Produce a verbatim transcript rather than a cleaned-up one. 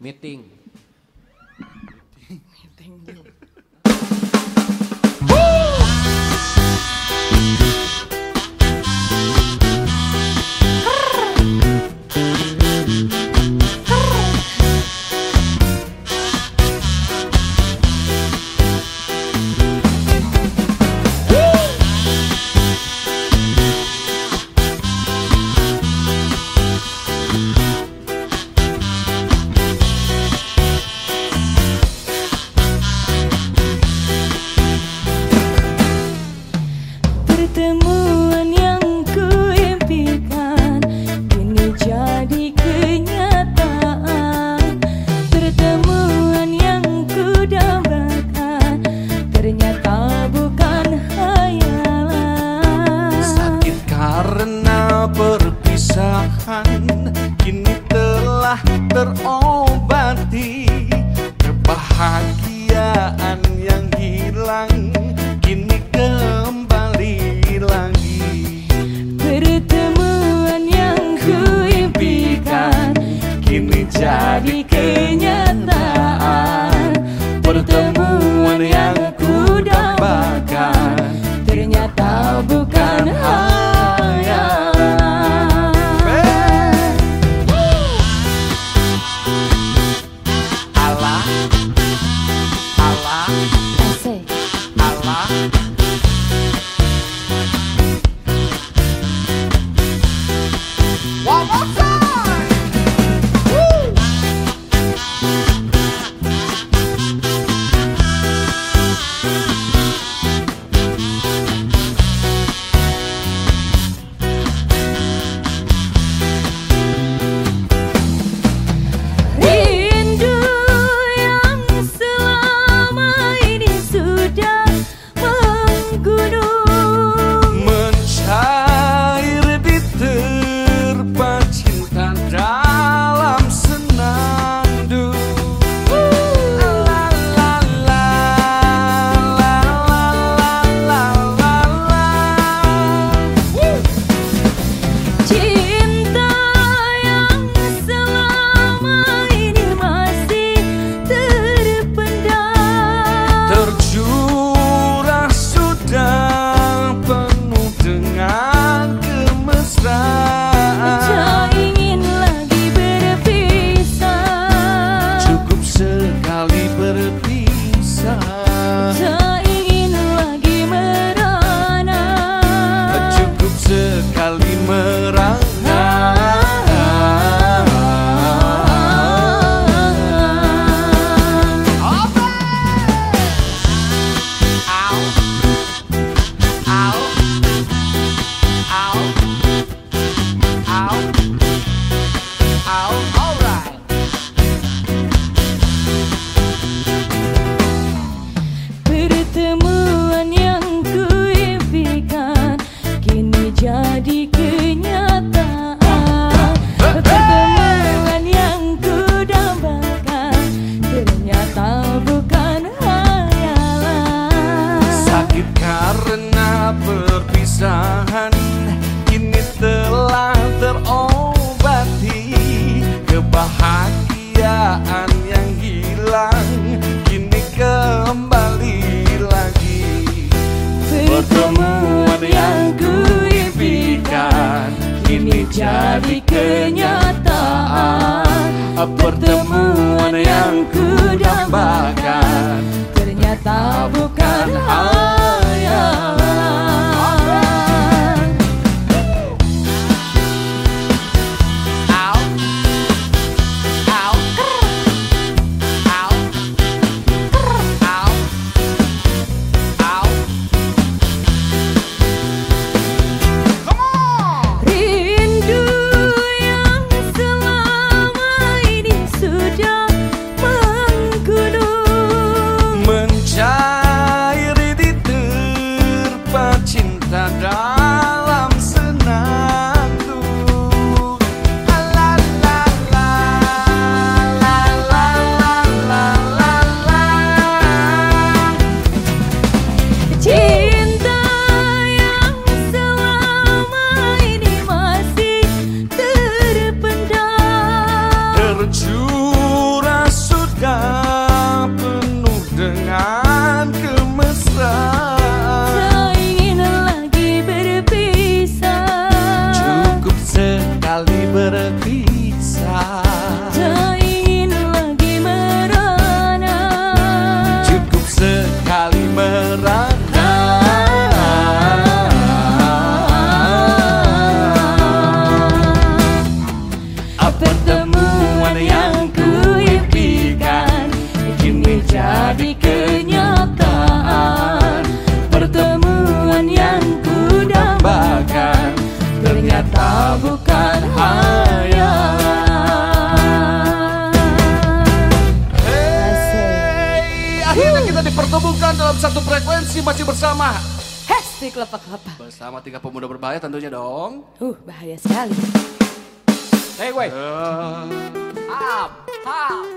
Meeting. Meeting yuk. Pertemuan yang ku impikan kini jadi kenyataan. Pertemuan yang ku dambakan ternyata bukan hayalan. Sakit karena perpisahan kini telah terobati. Kebahagiaan yang hilang kini kembali lagi. Pertemuan yang ku impikan Kini jadi kenyataan. Pertemuan yang ku dambakan ternyata bukan hayalan. Allah, Allah, Asik. Allah. One more time. Woo. Rindu yang selama ini sudah menggunung, Mencair di terpa cinta dalam senandung. La la la, la la la la la. Woo. cinta yang selama ini masih terpendam. Tercurah sudah penuh dengan kemesraan. Tak ingin lagi berpisah, Cukup sekali berpisah. tak ingin lagi merana. Cukup sekali merana. Pertemuan yang ku impikan kini jadi kenyataan. Pertemuan yang ku dambakan ternyata bukan hayalan. Sakit karena perpisahan kini telah terobati. Kebahagiaan yang hilang kini kembali lagi. Pertemuan yang ku impikan Ternyata bukan hayalan. Hey, akhirnya kita dipertemukan dalam satu frekuensi masih bersama Hesti Kelapa-Kelapa. bersama tiga pemuda berbahaya tentunya dong. Uh, bahaya sekali. Hey, wait. Uh, Up, up.